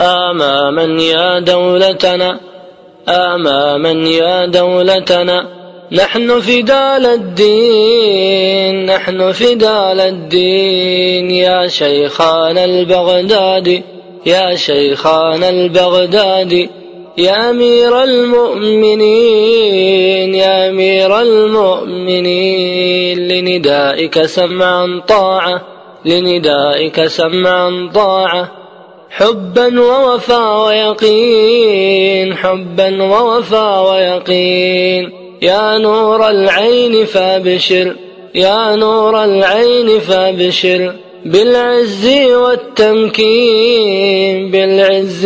آماما يا دولتنا، آماما يا دولتنا، نحن فداء الدين، نحن فداء الدين. يا شيخنا البغدادي، يا شيخنا البغدادي، يا أمير المؤمنين، يا أمير المؤمنين، لندائك سمعا طاعة، لندائك سمعا طاعة، حبا ووفا ويقين، حبا ووفا ويقين. يا نور العين فابشر، يا نور العين فابشر، بالعز والتمكين، بالعز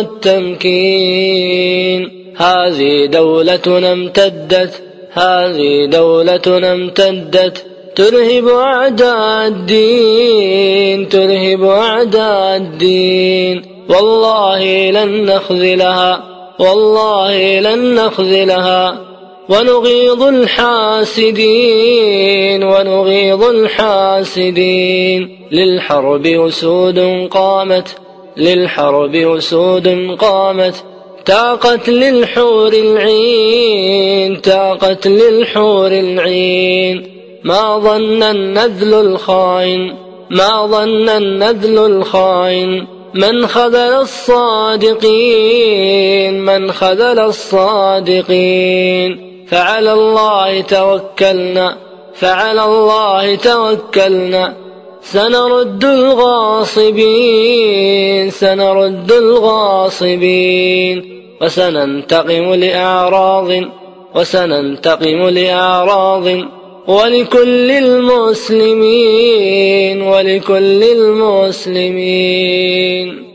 والتمكين. هذه دولتنا امتدت، هذه دولتنا امتدت، ترهب أعداء الدين، ترهب أعداء الدين. والله لن نخذلها، والله لن نخذلها، ونغيظ الحاسدين، ونغيظ الحاسدين. للحرب أسود قامت، للحرب أسود قامت، تاقت للحور العين، تاقت للحور العين. ما ظن النذل الخائن، ما ظن النذل الخائن، من خذل الصادقين، من خذل الصادقين. فعلى الله توكلنا، فعلى الله توكلنا، سنرد الغاصبين، سنرد الغاصبين. وسننتقم لأعراض، وسننتقم لأعراض، ولكل المسلمين، ولكل المسلمين.